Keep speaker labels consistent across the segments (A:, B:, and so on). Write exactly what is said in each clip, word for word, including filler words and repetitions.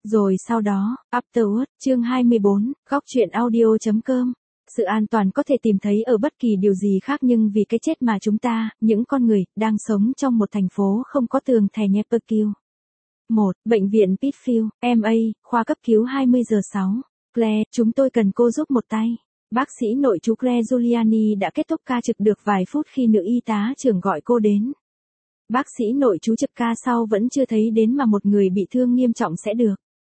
A: Rồi sau đó, Afterward, chương hai mươi bốn, góc truyện audio.com. Sự an toàn có thể tìm thấy ở bất kỳ điều gì khác nhưng vì cái chết mà chúng ta, những con người, đang sống trong một thành phố không có tường thè Nepperkill. một. Bệnh viện Pitfield, em a, khoa cấp cứu hai mươi giờ sáu. Claire, chúng tôi cần cô giúp một tay. Bác sĩ nội trú Claire Giuliani đã kết thúc ca trực được vài phút khi nữ y tá trưởng gọi cô đến. Bác sĩ nội trú trực ca sau vẫn chưa thấy đến mà một người bị thương nghiêm trọng sẽ được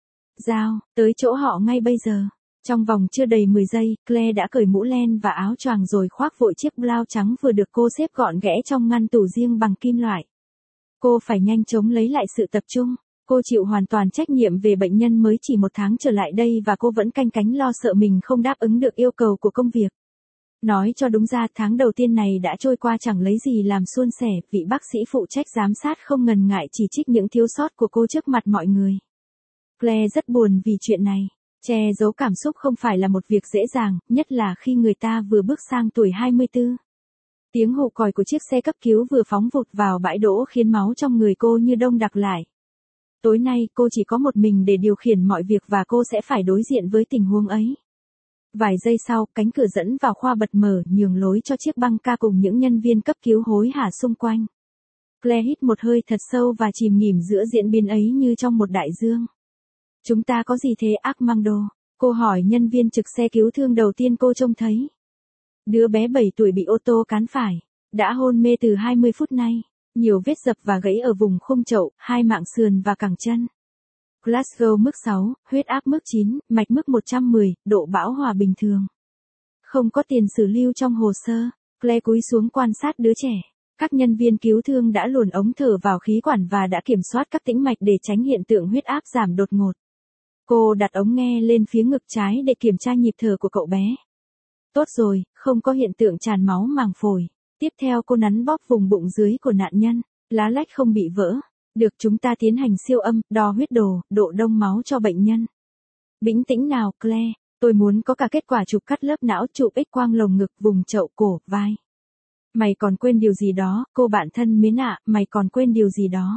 A: giao tới chỗ họ ngay bây giờ. Trong vòng chưa đầy mười giây, Claire đã cởi mũ len và áo choàng rồi khoác vội chiếc blouse trắng vừa được cô xếp gọn ghẽ trong ngăn tủ riêng bằng kim loại. Cô phải nhanh chóng lấy lại sự tập trung. Cô chịu hoàn toàn trách nhiệm về bệnh nhân mới chỉ một tháng trở lại đây và cô vẫn canh cánh lo sợ mình không đáp ứng được yêu cầu của công việc. Nói cho đúng ra tháng đầu tiên này đã trôi qua chẳng lấy gì làm suôn sẻ, vị bác sĩ phụ trách giám sát không ngần ngại chỉ trích những thiếu sót của cô trước mặt mọi người. Claire rất buồn vì chuyện này. Che giấu cảm xúc không phải là một việc dễ dàng, nhất là khi người ta vừa bước sang tuổi hai mươi tư. Tiếng hụ còi của chiếc xe cấp cứu vừa phóng vụt vào bãi đỗ khiến máu trong người cô như đông đặc lại. Tối nay cô chỉ có một mình để điều khiển mọi việc và cô sẽ phải đối diện với tình huống ấy. Vài giây sau, cánh cửa dẫn vào khoa bật mở nhường lối cho chiếc băng ca cùng những nhân viên cấp cứu hối hả xung quanh. Claire hít một hơi thật sâu và chìm nghỉm giữa diễn biến ấy như trong một đại dương. Chúng ta có gì thế Armando? Cô hỏi nhân viên trực xe cứu thương đầu tiên cô trông thấy. Đứa bé bảy tuổi bị ô tô cán phải. Đã hôn mê từ hai mươi phút nay. Nhiều vết dập và gãy ở vùng khung chậu, hai mạng sườn và cẳng chân. Glasgow mức sáu, huyết áp mức chín, mạch mức một trăm mười, độ bão hòa bình thường. Không có tiền sử lưu trong hồ sơ. Claire cúi xuống quan sát đứa trẻ. Các nhân viên cứu thương đã luồn ống thở vào khí quản và đã kiểm soát các tĩnh mạch để tránh hiện tượng huyết áp giảm đột ngột. Cô đặt ống nghe lên phía ngực trái để kiểm tra nhịp thở của cậu bé. Tốt rồi, không có hiện tượng tràn máu màng phổi. Tiếp theo cô nắn bóp vùng bụng dưới của nạn nhân, lá lách không bị vỡ. Được, chúng ta tiến hành siêu âm, đo huyết đồ, độ đông máu cho bệnh nhân. Bình tĩnh nào Claire, tôi muốn có cả kết quả chụp cắt lớp não, chụp X-quang lồng ngực, vùng chậu, cổ, vai. Mày còn quên điều gì đó, cô bạn thân mến ạ, mày còn quên điều gì đó.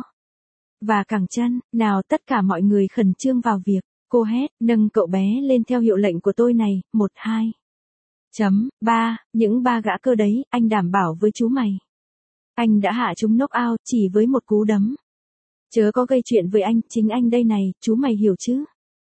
A: Và cẳng chân, nào tất cả mọi người khẩn trương vào việc. Cô hét, nâng cậu bé lên theo hiệu lệnh của tôi này, một hai. Chấm, ba, những ba gã cơ đấy, anh đảm bảo với chú mày. Anh đã hạ chúng knock out chỉ với một cú đấm. Chớ có gây chuyện với anh, chính anh đây này, chú mày hiểu chứ.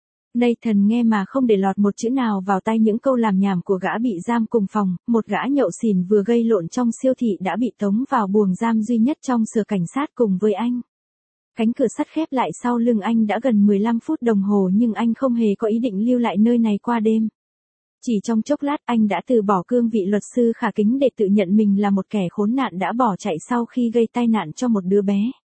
A: Nathan nghe mà không để lọt một chữ nào vào tay những câu làm nhảm của gã bị giam cùng phòng, một gã nhậu xỉn vừa gây lộn trong siêu thị đã bị tống vào buồng giam duy nhất trong sở cảnh sát cùng với anh. Cánh cửa sắt khép lại sau lưng anh đã gần mười lăm phút đồng hồ nhưng anh không hề có ý định lưu lại nơi này qua đêm. Chỉ trong chốc lát anh đã từ bỏ cương vị luật sư khả kính để tự nhận mình là một kẻ khốn nạn đã bỏ chạy sau khi gây tai nạn cho một đứa bé.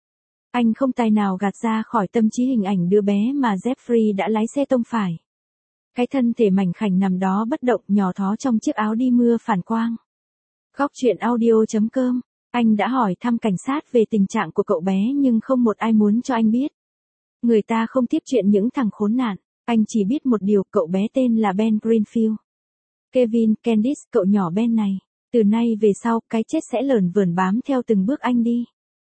A: Anh không tài nào gạt ra khỏi tâm trí hình ảnh đứa bé mà Jeffrey đã lái xe tông phải. Cái thân thể mảnh khảnh nằm đó bất động nhỏ thó trong chiếc áo đi mưa phản quang. Góc truyện audio.com. Anh đã hỏi thăm cảnh sát về tình trạng của cậu bé nhưng không một ai muốn cho anh biết. Người ta không tiếp chuyện những thằng khốn nạn. Anh chỉ biết một điều, cậu bé tên là Ben Greenfield. Kevin, Candice, cậu nhỏ Ben này. Từ nay về sau, cái chết sẽ lởn vởn bám theo từng bước anh đi.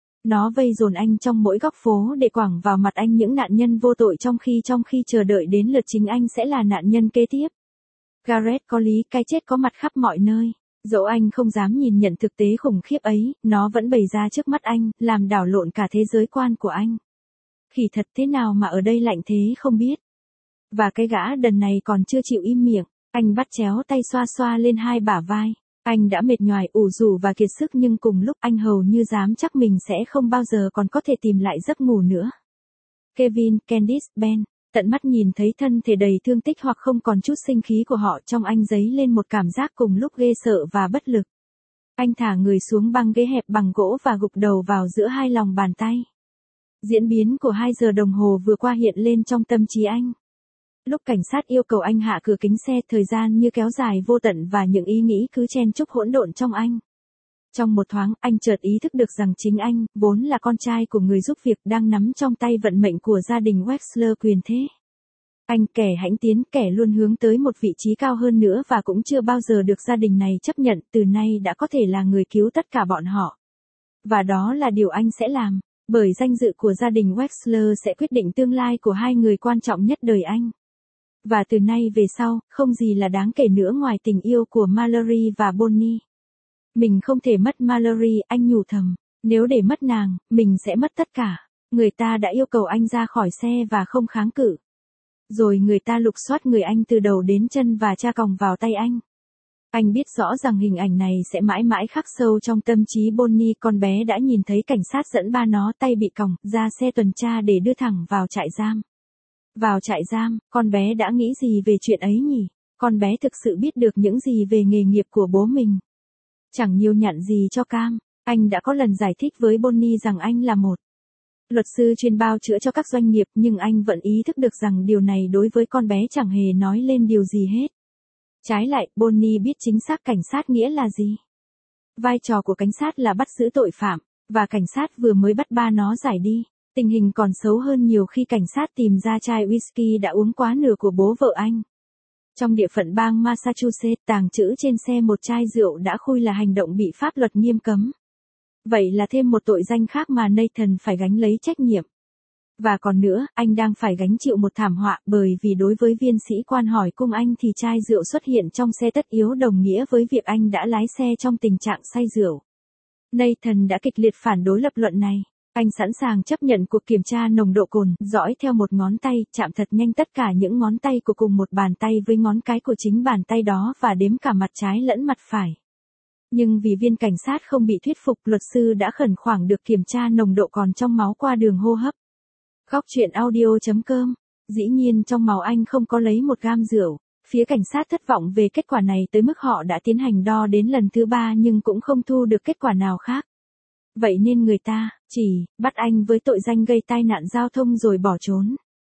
A: Nó vây dồn anh trong mỗi góc phố để quẳng vào mặt anh những nạn nhân vô tội trong khi trong khi chờ đợi đến lượt chính anh sẽ là nạn nhân kế tiếp. Garrett có lý, cái chết có mặt khắp mọi nơi. Dẫu anh không dám nhìn nhận thực tế khủng khiếp ấy, nó vẫn bày ra trước mắt anh, làm đảo lộn cả thế giới quan của anh. Khỉ thật thế nào mà ở đây lạnh thế không biết. Và cái gã đần này còn chưa chịu im miệng, anh bắt chéo tay xoa xoa lên hai bả vai. Anh đã mệt nhoài, ủ rũ và kiệt sức nhưng cùng lúc anh hầu như dám chắc mình sẽ không bao giờ còn có thể tìm lại giấc ngủ nữa. Kevin, Candice, Ben, tận mắt nhìn thấy thân thể đầy thương tích hoặc không còn chút sinh khí của họ trong anh dấy lên một cảm giác cùng lúc ghê sợ và bất lực. Anh thả người xuống băng ghế hẹp bằng gỗ và gục đầu vào giữa hai lòng bàn tay. Diễn biến của hai giờ đồng hồ vừa qua hiện lên trong tâm trí anh. Lúc cảnh sát yêu cầu anh hạ cửa kính xe, thời gian như kéo dài vô tận và những ý nghĩ cứ chen chúc hỗn độn trong anh. Trong một thoáng, anh chợt ý thức được rằng chính anh, vốn là con trai của người giúp việc, đang nắm trong tay vận mệnh của gia đình Wexler quyền thế. Anh kẻ hãnh tiến, kẻ luôn hướng tới một vị trí cao hơn nữa và cũng chưa bao giờ được gia đình này chấp nhận, từ nay đã có thể là người cứu tất cả bọn họ. Và đó là điều anh sẽ làm. Bởi danh dự của gia đình Wexler sẽ quyết định tương lai của hai người quan trọng nhất đời anh. Và từ nay về sau, không gì là đáng kể nữa ngoài tình yêu của Mallory và Bonnie. Mình không thể mất Mallory, anh nhủ thầm. Nếu để mất nàng, mình sẽ mất tất cả. Người ta đã yêu cầu anh ra khỏi xe và không kháng cự. Rồi người ta lục soát người anh từ đầu đến chân và tra còng vào tay anh. Anh biết rõ rằng hình ảnh này sẽ mãi mãi khắc sâu trong tâm trí Bonnie. Con bé đã nhìn thấy cảnh sát dẫn ba nó tay bị còng ra xe tuần tra để đưa thẳng vào trại giam. Vào trại giam, con bé đã nghĩ gì về chuyện ấy nhỉ? Con bé thực sự biết được những gì về nghề nghiệp của bố mình. Chẳng nhiều nhặn gì cho Cam. Anh đã có lần giải thích với Bonnie rằng anh là một luật sư chuyên bào chữa cho các doanh nghiệp, nhưng anh vẫn ý thức được rằng điều này đối với con bé chẳng hề nói lên điều gì hết. Trái lại, Bonnie biết chính xác cảnh sát nghĩa là gì. Vai trò của cảnh sát là bắt giữ tội phạm, và cảnh sát vừa mới bắt ba nó giải đi. Tình hình còn xấu hơn nhiều khi cảnh sát tìm ra chai whisky đã uống quá nửa của bố vợ anh. Trong địa phận bang Massachusetts, tàng trữ trên xe một chai rượu đã khui là hành động bị pháp luật nghiêm cấm. Vậy là thêm một tội danh khác mà Nathan phải gánh lấy trách nhiệm. Và còn nữa, anh đang phải gánh chịu một thảm họa bởi vì đối với viên sĩ quan hỏi cung anh thì chai rượu xuất hiện trong xe tất yếu đồng nghĩa với việc anh đã lái xe trong tình trạng say rượu. Nathan đã kịch liệt phản đối lập luận này. Anh sẵn sàng chấp nhận cuộc kiểm tra nồng độ cồn, dõi theo một ngón tay, chạm thật nhanh tất cả những ngón tay của cùng một bàn tay với ngón cái của chính bàn tay đó và đếm cả mặt trái lẫn mặt phải. Nhưng vì viên cảnh sát không bị thuyết phục, luật sư đã khẩn khoản được kiểm tra nồng độ cồn trong máu qua đường hô hấp. Góc truyện audio chấm com. Dĩ nhiên trong máu anh không có lấy một gam rượu. Phía cảnh sát thất vọng về kết quả này tới mức họ đã tiến hành đo đến lần thứ ba nhưng cũng không thu được kết quả nào khác. Vậy nên người ta chỉ bắt anh với tội danh gây tai nạn giao thông rồi bỏ trốn.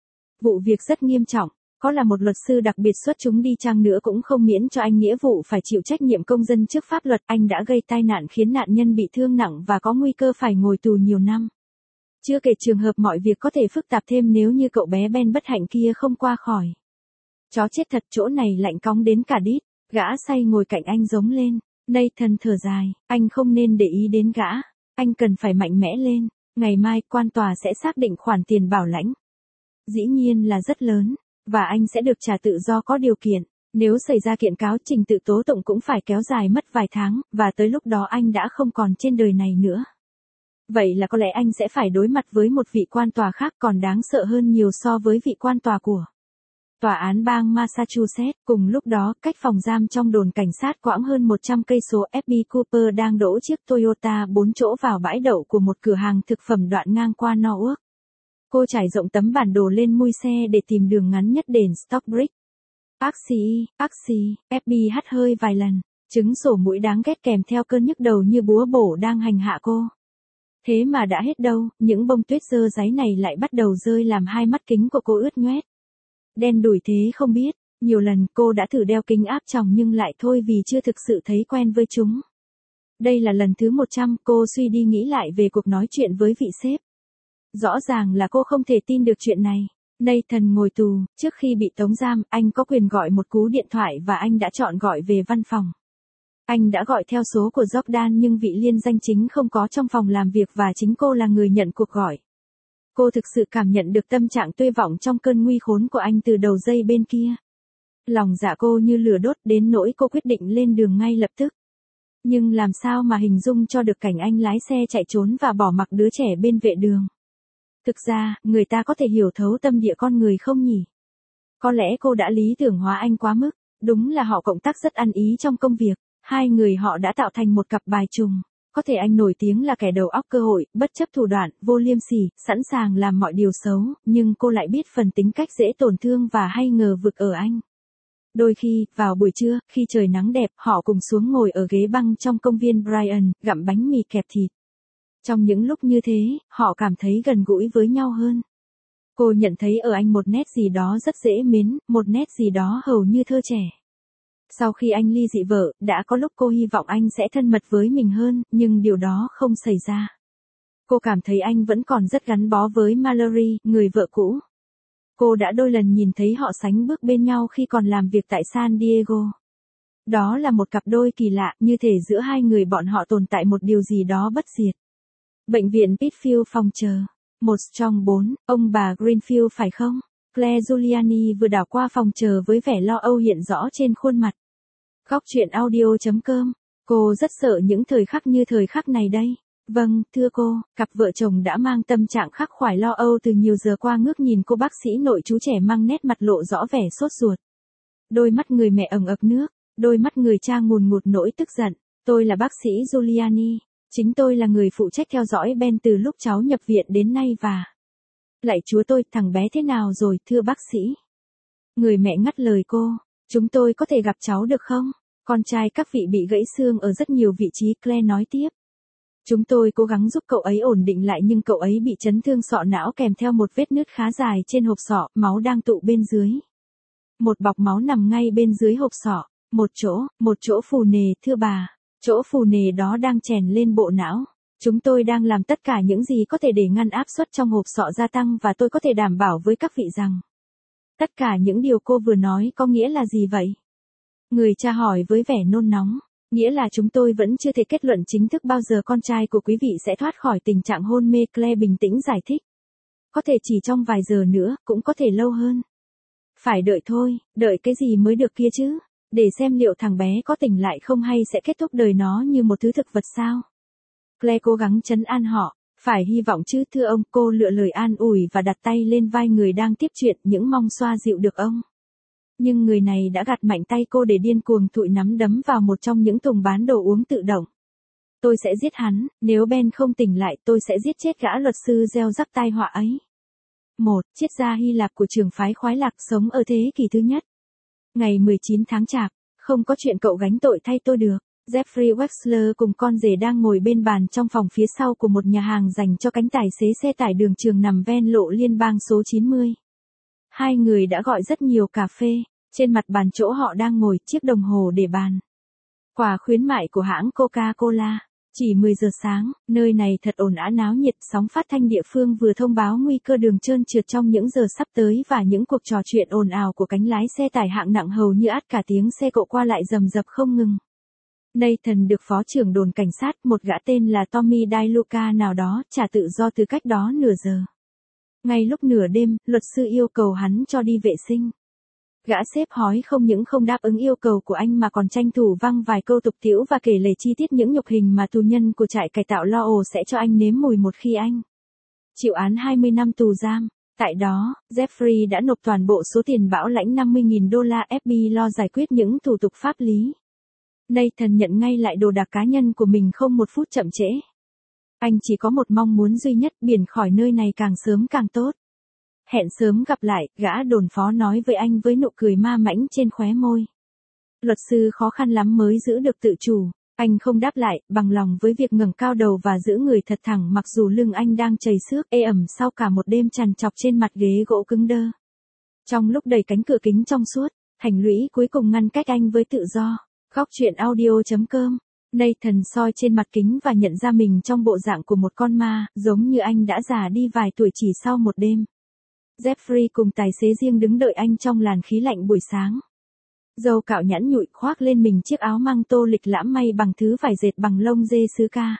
A: Vụ việc rất nghiêm trọng, có là một luật sư đặc biệt xuất chúng đi chăng nữa cũng không miễn cho anh nghĩa vụ phải chịu trách nhiệm công dân trước pháp luật. Anh đã gây tai nạn khiến nạn nhân bị thương nặng và có nguy cơ phải ngồi tù nhiều năm. Chưa kể trường hợp mọi việc có thể phức tạp thêm nếu như cậu bé Ben bất hạnh kia không qua khỏi. Chó chết thật, chỗ này lạnh cóng đến cả đít. Gã say ngồi cạnh anh giống lên. Nathan thở dài, anh không nên để ý đến gã. Anh cần phải mạnh mẽ lên. Ngày mai quan tòa sẽ xác định khoản tiền bảo lãnh. Dĩ nhiên là rất lớn. Và anh sẽ được trả tự do có điều kiện. Nếu xảy ra kiện cáo, trình tự tố tụng cũng phải kéo dài mất vài tháng. Và tới lúc đó anh đã không còn trên đời này nữa. Vậy là có lẽ anh sẽ phải đối mặt với một vị quan tòa khác còn đáng sợ hơn nhiều so với vị quan tòa của tòa án bang Massachusetts. Cùng lúc đó, cách phòng giam trong đồn cảnh sát quãng hơn một trăm cây số, ép bê Cooper đang đỗ chiếc Toyota bốn chỗ vào bãi đậu của một cửa hàng thực phẩm đoạn ngang qua Norwalk. Cô trải rộng tấm bản đồ lên mui xe để tìm đường ngắn nhất đến Stockbridge. Taxi, taxi, ép bê hắt hơi vài lần, chứng sổ mũi đáng ghét kèm theo cơn nhức đầu như búa bổ đang hành hạ cô. Thế mà đã hết đâu, những bông tuyết dơ dáy này lại bắt đầu rơi làm hai mắt kính của cô ướt nhoét. Đen đủi thế không biết, nhiều lần cô đã thử đeo kính áp tròng nhưng lại thôi vì chưa thực sự thấy quen với chúng. Đây là lần thứ một trăm, cô suy đi nghĩ lại về cuộc nói chuyện với vị sếp. Rõ ràng là cô không thể tin được chuyện này. Nathan ngồi tù, trước khi bị tống giam, anh có quyền gọi một cú điện thoại và anh đã chọn gọi về văn phòng. Anh đã gọi theo số của Jordan nhưng vị liên danh chính không có trong phòng làm việc và chính cô là người nhận cuộc gọi. Cô thực sự cảm nhận được tâm trạng tuyệt vọng trong cơn nguy khốn của anh từ đầu dây bên kia. Lòng dạ cô như lửa đốt đến nỗi cô quyết định lên đường ngay lập tức. Nhưng làm sao mà hình dung cho được cảnh anh lái xe chạy trốn và bỏ mặc đứa trẻ bên vệ đường. Thực ra, người ta có thể hiểu thấu tâm địa con người không nhỉ? Có lẽ cô đã lý tưởng hóa anh quá mức, đúng là họ cộng tác rất ăn ý trong công việc. Hai người họ đã tạo thành một cặp bài trùng. Có thể anh nổi tiếng là kẻ đầu óc cơ hội, bất chấp thủ đoạn, vô liêm sỉ, sẵn sàng làm mọi điều xấu, nhưng cô lại biết phần tính cách dễ tổn thương và hay ngờ vực ở anh. Đôi khi, vào buổi trưa, khi trời nắng đẹp, họ cùng xuống ngồi ở ghế băng trong công viên Bryan, gặm bánh mì kẹp thịt. Trong những lúc như thế, họ cảm thấy gần gũi với nhau hơn. Cô nhận thấy ở anh một nét gì đó rất dễ mến, một nét gì đó hầu như thơ trẻ. Sau khi anh ly dị vợ, đã có lúc cô hy vọng anh sẽ thân mật với mình hơn, nhưng điều đó không xảy ra. Cô cảm thấy anh vẫn còn rất gắn bó với Mallory, người vợ cũ. Cô đã đôi lần nhìn thấy họ sánh bước bên nhau khi còn làm việc tại San Diego. Đó là một cặp đôi kỳ lạ, như thể giữa hai người bọn họ tồn tại một điều gì đó bất diệt. Bệnh viện Pittsfield phòng chờ. Một trong bốn, ông bà Greenfield phải không? Claire Giuliani vừa đảo qua phòng chờ với vẻ lo âu hiện rõ trên khuôn mặt. Góc chuyện audio.com. Cô rất sợ những thời khắc như thời khắc này đây. Vâng, thưa cô, cặp vợ chồng đã mang tâm trạng khắc khoải lo âu từ nhiều giờ qua ngước nhìn cô bác sĩ nội chú trẻ mang nét mặt lộ rõ vẻ sốt ruột. Đôi mắt người mẹ ẩn ực nước, đôi mắt người cha ngùn ngụt nỗi tức giận. Tôi là bác sĩ Giuliani. Chính tôi là người phụ trách theo dõi Ben từ lúc cháu nhập viện đến nay và... Lạy Chúa tôi, thằng bé thế nào rồi, thưa bác sĩ? Người mẹ ngắt lời cô. Chúng tôi có thể gặp cháu được không? Con trai các vị bị gãy xương ở rất nhiều vị trí, Claire nói tiếp. Chúng tôi cố gắng giúp cậu ấy ổn định lại nhưng cậu ấy bị chấn thương sọ não kèm theo một vết nứt khá dài trên hộp sọ, máu đang tụ bên dưới. Một bọc máu nằm ngay bên dưới hộp sọ, một chỗ, một chỗ phù nề, thưa bà. Chỗ phù nề đó đang chèn lên bộ não. Chúng tôi đang làm tất cả những gì có thể để ngăn áp suất trong hộp sọ gia tăng và tôi có thể đảm bảo với các vị rằng. Tất cả những điều cô vừa nói có nghĩa là gì vậy? Người cha hỏi với vẻ nôn nóng. Nghĩa là chúng tôi vẫn chưa thể kết luận chính thức bao giờ con trai của quý vị sẽ thoát khỏi tình trạng hôn mê, Claire bình tĩnh giải thích. Có thể chỉ trong vài giờ nữa, cũng có thể lâu hơn. Phải đợi thôi, đợi cái gì mới được kia chứ? Để xem liệu thằng bé có tỉnh lại không hay sẽ kết thúc đời nó như một thứ thực vật sao? Claire cố gắng trấn an họ. Phải hy vọng chứ thưa ông, cô lựa lời an ủi và đặt tay lên vai người đang tiếp chuyện, những mong xoa dịu được ông. Nhưng người này đã gạt mạnh tay cô để điên cuồng thụi nắm đấm vào một trong những thùng bán đồ uống tự động. Tôi sẽ giết hắn, nếu Ben không tỉnh lại tôi sẽ giết chết gã luật sư gieo rắc tai họa ấy. Một, triết gia Hy Lạp của trường phái khoái lạc sống ở thế kỷ thứ nhất. Ngày mười chín tháng Chạp, không có chuyện cậu gánh tội thay tôi được. Jeffrey Wexler cùng con rể đang ngồi bên bàn trong phòng phía sau của một nhà hàng dành cho cánh tài xế xe tải đường trường nằm ven lộ liên bang số chín mươi. Hai người đã gọi rất nhiều cà phê, trên mặt bàn chỗ họ đang ngồi chiếc đồng hồ để bàn. Quà khuyến mại của hãng Coca-Cola. Chỉ mười giờ sáng, nơi này thật ồn ào náo nhiệt, sóng phát thanh địa phương vừa thông báo nguy cơ đường trơn trượt trong những giờ sắp tới và những cuộc trò chuyện ồn ào của cánh lái xe tải hạng nặng hầu như át cả tiếng xe cộ qua lại rầm rập không ngừng. Nathan được phó trưởng đồn cảnh sát, một gã tên là Tommy DiLuca nào đó, trả tự do từ cách đó nửa giờ. Ngay lúc nửa đêm, luật sư yêu cầu hắn cho đi vệ sinh. Gã sếp hói không những không đáp ứng yêu cầu của anh mà còn tranh thủ văng vài câu tục tĩu và kể lể chi tiết những nhục hình mà tù nhân của trại cải tạo Laurel sẽ cho anh nếm mùi một khi anh chịu án hai mươi năm tù giam. Tại đó, Jeffrey đã nộp toàn bộ số tiền bảo lãnh năm mươi nghìn đô la ép bê lo giải quyết những thủ tục pháp lý. Nathan nhận ngay lại đồ đạc cá nhân của mình không một phút chậm trễ. Anh chỉ có một mong muốn duy nhất, biển khỏi nơi này càng sớm càng tốt. Hẹn sớm gặp lại, gã đồn phó nói với anh với nụ cười ma mãnh trên khóe môi. Luật sư khó khăn lắm mới giữ được tự chủ. Anh không đáp lại, bằng lòng với việc ngẩng cao đầu và giữ người thật thẳng mặc dù lưng anh đang chảy xước ê ẩm sau cả một đêm trằn trọc trên mặt ghế gỗ cứng đơ. Trong lúc đẩy cánh cửa kính trong suốt, thành lũy cuối cùng ngăn cách anh với tự do. Góc chuyện audio.com. Nathan soi trên mặt kính và nhận ra mình trong bộ dạng của một con ma, giống như anh đã già đi vài tuổi chỉ sau một đêm. Jeffrey cùng tài xế riêng đứng đợi anh trong làn khí lạnh buổi sáng. Dâu cạo nhẵn nhụi khoác lên mình chiếc áo măng tô lịch lãm may bằng thứ vải dệt bằng lông dê xứ ca.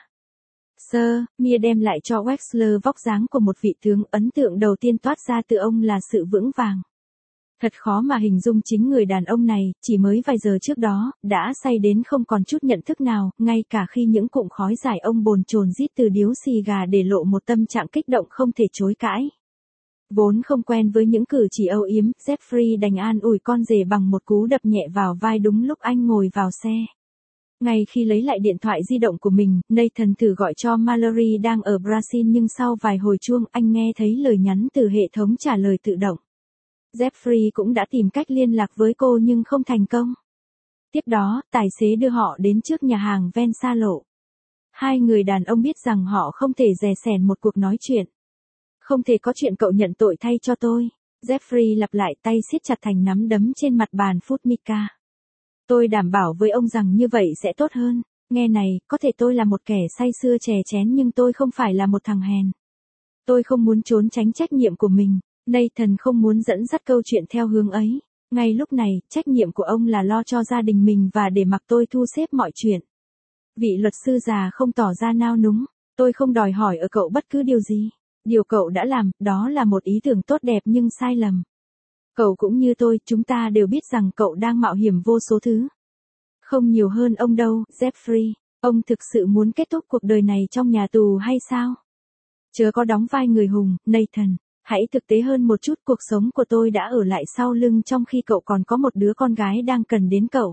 A: Sir, Mia đem lại cho Wexler vóc dáng của một vị tướng, ấn tượng đầu tiên toát ra từ ông là sự vững vàng. Thật khó mà hình dung chính người đàn ông này, chỉ mới vài giờ trước đó, đã say đến không còn chút nhận thức nào, ngay cả khi những cụm khói dài ông bồn chồn rít từ điếu xì gà để lộ một tâm trạng kích động không thể chối cãi. Vốn không quen với những cử chỉ âu yếm, Jeffrey đành an ủi con rể bằng một cú đập nhẹ vào vai đúng lúc anh ngồi vào xe. Ngay khi lấy lại điện thoại di động của mình, Nathan thử gọi cho Mallory đang ở Brazil nhưng sau vài hồi chuông anh nghe thấy lời nhắn từ hệ thống trả lời tự động. Jeffrey cũng đã tìm cách liên lạc với cô nhưng không thành công. Tiếp đó, tài xế đưa họ đến trước nhà hàng ven xa lộ. Hai người đàn ông biết rằng họ không thể dè sẻn một cuộc nói chuyện. Không thể có chuyện cậu nhận tội thay cho tôi. Jeffrey lặp lại, tay siết chặt thành nắm đấm trên mặt bàn Formica. Tôi đảm bảo với ông rằng như vậy sẽ tốt hơn. Nghe này, có thể tôi là một kẻ say sưa chè chén nhưng tôi không phải là một thằng hèn. Tôi không muốn trốn tránh trách nhiệm của mình. Nathan không muốn dẫn dắt câu chuyện theo hướng ấy. Ngay lúc này, trách nhiệm của ông là lo cho gia đình mình và để mặc tôi thu xếp mọi chuyện. Vị luật sư già không tỏ ra nao núng. Tôi không đòi hỏi ở cậu bất cứ điều gì. Điều cậu đã làm, đó là một ý tưởng tốt đẹp nhưng sai lầm. Cậu cũng như tôi, chúng ta đều biết rằng cậu đang mạo hiểm vô số thứ. Không nhiều hơn ông đâu, Jeffrey. Ông thực sự muốn kết thúc cuộc đời này trong nhà tù hay sao? Chớ có đóng vai người hùng, Nathan. Hãy thực tế hơn một chút, cuộc sống của tôi đã ở lại sau lưng trong khi cậu còn có một đứa con gái đang cần đến cậu.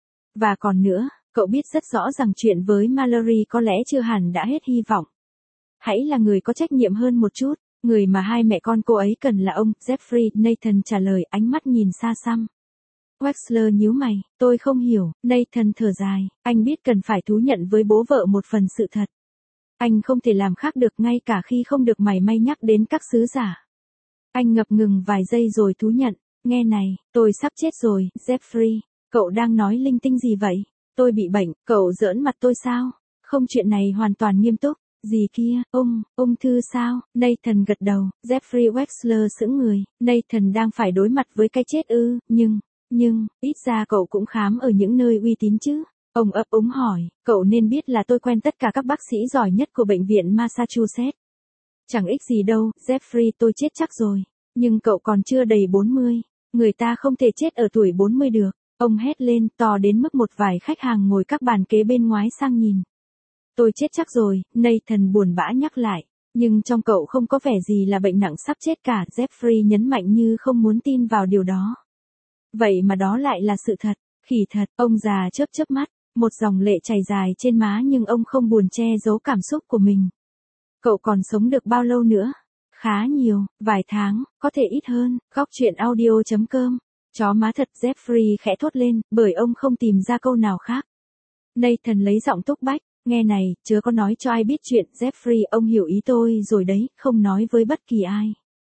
A: Và còn nữa, cậu biết rất rõ rằng chuyện với Mallory có lẽ chưa hẳn đã hết hy vọng. Hãy là người có trách nhiệm hơn một chút, người mà hai mẹ con cô ấy cần là ông, Jeffrey, Nathan trả lời, ánh mắt nhìn xa xăm. Wexler nhíu mày, tôi không hiểu, Nathan thở dài, anh biết cần phải thú nhận với bố vợ một phần sự thật. Anh không thể làm khác được ngay cả khi không được mảy may nhắc đến các sứ giả. Anh ngập ngừng vài giây rồi thú nhận, nghe này, tôi sắp chết rồi, Jeffrey, cậu đang nói linh tinh gì vậy? Tôi bị bệnh, cậu giỡn mặt tôi sao? Không, chuyện này hoàn toàn nghiêm túc. Gì kia, ung, ung thư sao? Nathan gật đầu, Jeffrey Wexler sững người, Nathan đang phải đối mặt với cái chết ư, nhưng, nhưng, ít ra cậu cũng khám ở những nơi uy tín chứ? Ông ấp úng hỏi, cậu nên biết là tôi quen tất cả các bác sĩ giỏi nhất của bệnh viện Massachusetts. Chẳng ích gì đâu, Jeffrey, tôi chết chắc rồi. Nhưng cậu còn chưa đầy bốn mươi, người ta không thể chết ở tuổi bốn mươi được. Ông hét lên to đến mức một vài khách hàng ngồi các bàn kế bên ngoái sang nhìn. Tôi chết chắc rồi, Nathan buồn bã nhắc lại. Nhưng trong cậu không có vẻ gì là bệnh nặng sắp chết cả, Jeffrey nhấn mạnh như không muốn tin vào điều đó. Vậy mà đó lại là sự thật, khỉ thật, ông già chớp chớp mắt, một dòng lệ chảy dài trên má nhưng ông không buồn che giấu cảm xúc của mình. Cậu còn sống được bao lâu nữa? Khá nhiều, vài tháng, có thể ít hơn, góc chuyện audio chấm com. Chó má thật, Jeffrey khẽ thốt lên, bởi ông không tìm ra câu nào khác. Nathan lấy giọng túc bách, nghe này, chớ có nói cho ai biết chuyện, Jeffrey, ông hiểu ý tôi rồi đấy, không nói với bất kỳ ai.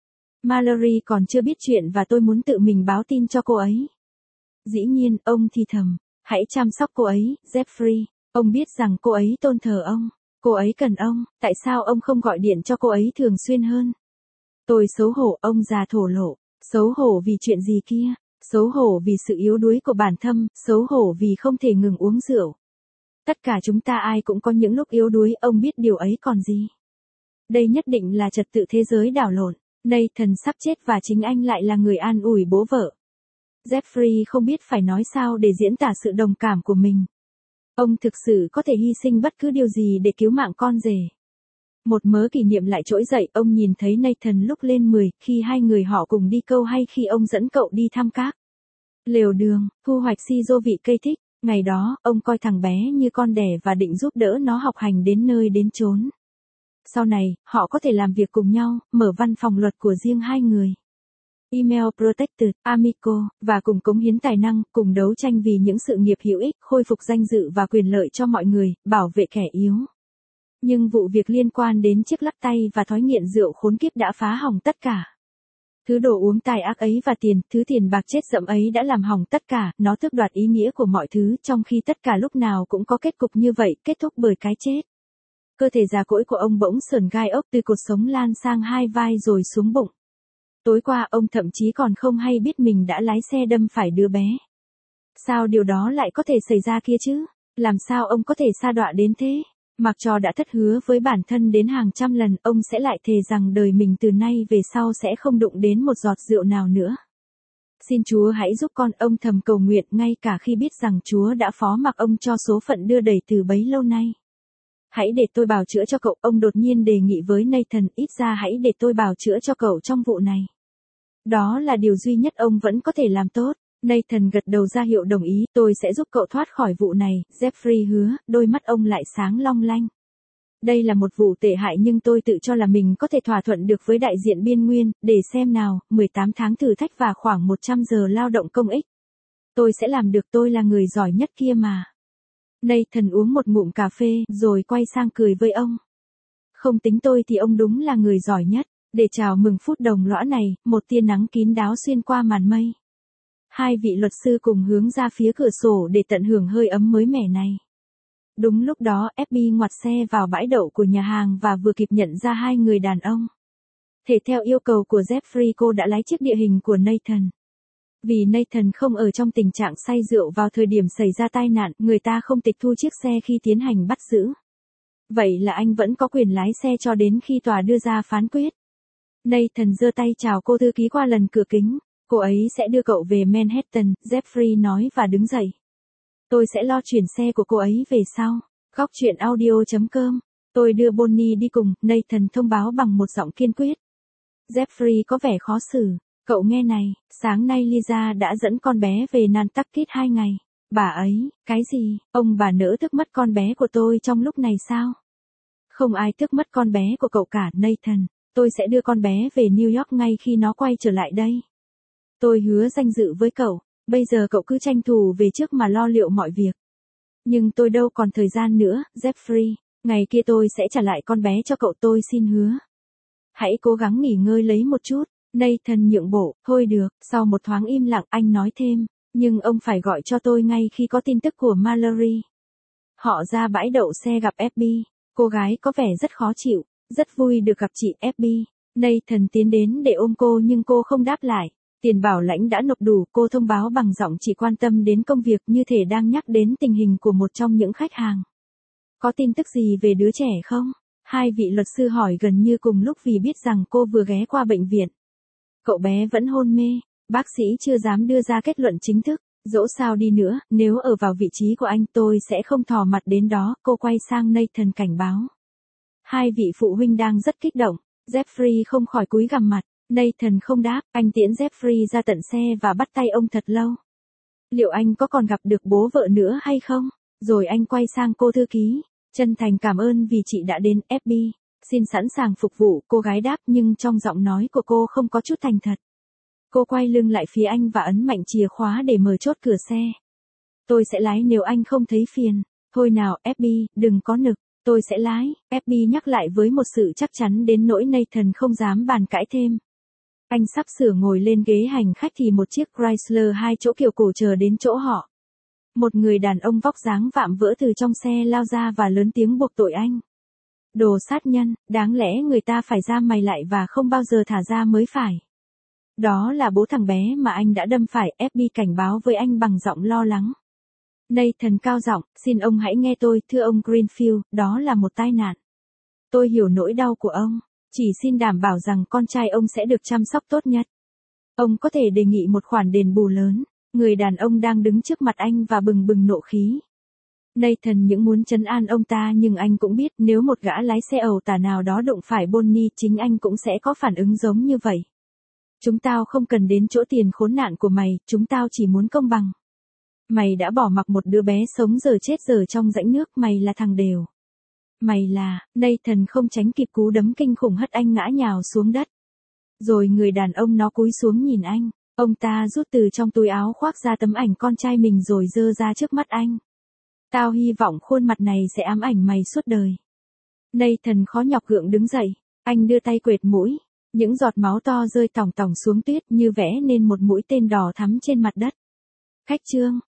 A: Mallory còn chưa biết chuyện và tôi muốn tự mình báo tin cho cô ấy. Dĩ nhiên, ông thì thầm, hãy chăm sóc cô ấy, Jeffrey, ông biết rằng cô ấy tôn thờ ông, cô ấy cần ông, tại sao ông không gọi điện cho cô ấy thường xuyên hơn? Tôi xấu hổ, ông già thổ lộ, xấu hổ vì chuyện gì kia, xấu hổ vì sự yếu đuối của bản thân, xấu hổ vì không thể ngừng uống rượu. Tất cả chúng ta ai cũng có những lúc yếu đuối, ông biết điều ấy còn gì. Đây nhất định là trật tự thế giới đảo lộn, Nathan sắp chết và chính anh lại là người an ủi bố vợ. Jeffrey không biết phải nói sao để diễn tả sự đồng cảm của mình. Ông thực sự có thể hy sinh bất cứ điều gì để cứu mạng con rể. Một mớ kỷ niệm lại trỗi dậy, ông nhìn thấy Nathan lúc lên mười, khi hai người họ cùng đi câu hay khi ông dẫn cậu đi thăm các lều đường, thu hoạch si dô vị cây thích. Ngày đó, ông coi thằng bé như con đẻ và định giúp đỡ nó học hành đến nơi đến chốn. Sau này, họ có thể làm việc cùng nhau, mở văn phòng luật của riêng hai người. Email Protected, Amico, và cùng cống hiến tài năng, cùng đấu tranh vì những sự nghiệp hữu ích, khôi phục danh dự và quyền lợi cho mọi người, bảo vệ kẻ yếu. Nhưng vụ việc liên quan đến chiếc lắc tay và thói nghiện rượu khốn kiếp đã phá hỏng tất cả. Thứ đồ uống tài ác ấy và tiền, thứ tiền bạc chết dẫm ấy đã làm hỏng tất cả, nó tước đoạt ý nghĩa của mọi thứ, trong khi tất cả lúc nào cũng có kết cục như vậy, kết thúc bởi cái chết. Cơ thể già cỗi của ông bỗng sờn gai ốc từ cột sống lan sang hai vai rồi xuống bụng. Tối qua ông thậm chí còn không hay biết mình đã lái xe đâm phải đứa bé. Sao điều đó lại có thể xảy ra kia chứ? Làm sao ông có thể sa đọa đến thế? Mặc cho đã thất hứa với bản thân đến hàng trăm lần, ông sẽ lại thề rằng đời mình từ nay về sau sẽ không đụng đến một giọt rượu nào nữa. Xin Chúa hãy giúp con, ông thầm cầu nguyện ngay cả khi biết rằng Chúa đã phó mặc ông cho số phận đưa đẩy từ bấy lâu nay. Hãy để tôi bào chữa cho cậu, ông đột nhiên đề nghị với Nathan, ít ra hãy để tôi bào chữa cho cậu trong vụ này. Đó là điều duy nhất ông vẫn có thể làm tốt. Nathan gật đầu ra hiệu đồng ý, tôi sẽ giúp cậu thoát khỏi vụ này, Jeffrey hứa, đôi mắt ông lại sáng long lanh. Đây là một vụ tệ hại nhưng tôi tự cho là mình có thể thỏa thuận được với đại diện biên nguyên, để xem nào, mười tám tháng thử thách và khoảng một trăm giờ lao động công ích. Tôi sẽ làm được, tôi là người giỏi nhất kia mà. Nathan uống một ngụm cà phê, rồi quay sang cười với ông. Không tính tôi thì ông đúng là người giỏi nhất, để chào mừng phút đồng lõa này, một tia nắng kín đáo xuyên qua màn mây. Hai vị luật sư cùng hướng ra phía cửa sổ để tận hưởng hơi ấm mới mẻ này. Đúng lúc đó, ép bê ngoặt xe vào bãi đậu của nhà hàng và vừa kịp nhận ra hai người đàn ông. Thể theo yêu cầu của Jeffrey, cô đã lái chiếc địa hình của Nathan. Vì Nathan không ở trong tình trạng say rượu vào thời điểm xảy ra tai nạn, người ta không tịch thu chiếc xe khi tiến hành bắt giữ. Vậy là anh vẫn có quyền lái xe cho đến khi tòa đưa ra phán quyết. Nathan giơ tay chào cô thư ký qua lần cửa kính. Cô ấy sẽ đưa cậu về Manhattan, Jeffrey nói và đứng dậy. Tôi sẽ lo chuyển xe của cô ấy về sau. Góc chuyện audio chấm com. Tôi đưa Bonnie đi cùng, Nathan thông báo bằng một giọng kiên quyết. Jeffrey có vẻ khó xử. Cậu nghe này, sáng nay Lisa đã dẫn con bé về Nantucket hai ngày. Bà ấy, cái gì, ông bà nỡ thức mất con bé của tôi trong lúc này sao? Không ai thức mất con bé của cậu cả, Nathan. Tôi sẽ đưa con bé về New York ngay khi nó quay trở lại đây. Tôi hứa danh dự với cậu, bây giờ cậu cứ tranh thủ về trước mà lo liệu mọi việc. Nhưng tôi đâu còn thời gian nữa, Jeffrey, ngày kia tôi sẽ trả lại con bé cho cậu, tôi xin hứa. Hãy cố gắng nghỉ ngơi lấy một chút, Nathan nhượng bộ, thôi được, sau một thoáng im lặng anh nói thêm, nhưng ông phải gọi cho tôi ngay khi có tin tức của Mallory. Họ ra bãi đậu xe gặp Abby, cô gái có vẻ rất khó chịu, rất vui được gặp chị Abby. Nathan tiến đến để ôm cô nhưng cô không đáp lại. Tiền bảo lãnh đã nộp đủ, cô thông báo bằng giọng chỉ quan tâm đến công việc như thể đang nhắc đến tình hình của một trong những khách hàng. Có tin tức gì về đứa trẻ không? Hai vị luật sư hỏi gần như cùng lúc vì biết rằng cô vừa ghé qua bệnh viện. Cậu bé vẫn hôn mê, bác sĩ chưa dám đưa ra kết luận chính thức. Dẫu sao đi nữa, nếu ở vào vị trí của anh tôi sẽ không thò mặt đến đó, cô quay sang Nathan cảnh báo. Hai vị phụ huynh đang rất kích động, Jeffrey không khỏi cúi gằm mặt. Nathan không đáp, anh tiễn Jeffrey ra tận xe và bắt tay ông thật lâu. Liệu anh có còn gặp được bố vợ nữa hay không? Rồi anh quay sang cô thư ký. Chân thành cảm ơn vì chị đã đến, Abby. Xin sẵn sàng phục vụ, cô gái đáp nhưng trong giọng nói của cô không có chút thành thật. Cô quay lưng lại phía anh và ấn mạnh chìa khóa để mở chốt cửa xe. Tôi sẽ lái nếu anh không thấy phiền. Thôi nào, Abby, đừng có nực. Tôi sẽ lái, Abby nhắc lại với một sự chắc chắn đến nỗi Nathan không dám bàn cãi thêm. Anh sắp sửa ngồi lên ghế hành khách thì một chiếc Chrysler hai chỗ kiểu cổ chờ đến chỗ họ. Một người đàn ông vóc dáng vạm vỡ từ trong xe lao ra và lớn tiếng buộc tội anh. Đồ sát nhân, đáng lẽ người ta phải giam mày lại và không bao giờ thả ra mới phải. Đó là bố thằng bé mà anh đã đâm phải, Abby cảnh báo với anh bằng giọng lo lắng. Nathan cao giọng, xin ông hãy nghe tôi, thưa ông Greenfield, đó là một tai nạn. Tôi hiểu nỗi đau của ông. Chỉ xin đảm bảo rằng con trai ông sẽ được chăm sóc tốt nhất. Ông có thể đề nghị một khoản đền bù lớn. Người đàn ông đang đứng trước mặt anh và bừng bừng nộ khí. Nathan những muốn trấn an ông ta nhưng anh cũng biết nếu một gã lái xe ẩu tả nào đó đụng phải Bonnie chính anh cũng sẽ có phản ứng giống như vậy. Chúng tao không cần đến chỗ tiền khốn nạn của mày, chúng tao chỉ muốn công bằng. Mày đã bỏ mặc một đứa bé sống giờ chết giờ trong rãnh nước, mày là thằng đều. Mày là, Nathan không tránh kịp cú đấm kinh khủng hất anh ngã nhào xuống đất. Rồi người đàn ông nó cúi xuống nhìn anh, ông ta rút từ trong túi áo khoác ra tấm ảnh con trai mình rồi giơ ra trước mắt anh. Tao hy vọng khuôn mặt này sẽ ám ảnh mày suốt đời. Nathan khó nhọc gượng đứng dậy, anh đưa tay quệt mũi, những giọt máu to rơi tòng tòng xuống tuyết như vẽ nên một mũi tên đỏ thắm trên mặt đất. Khách trương,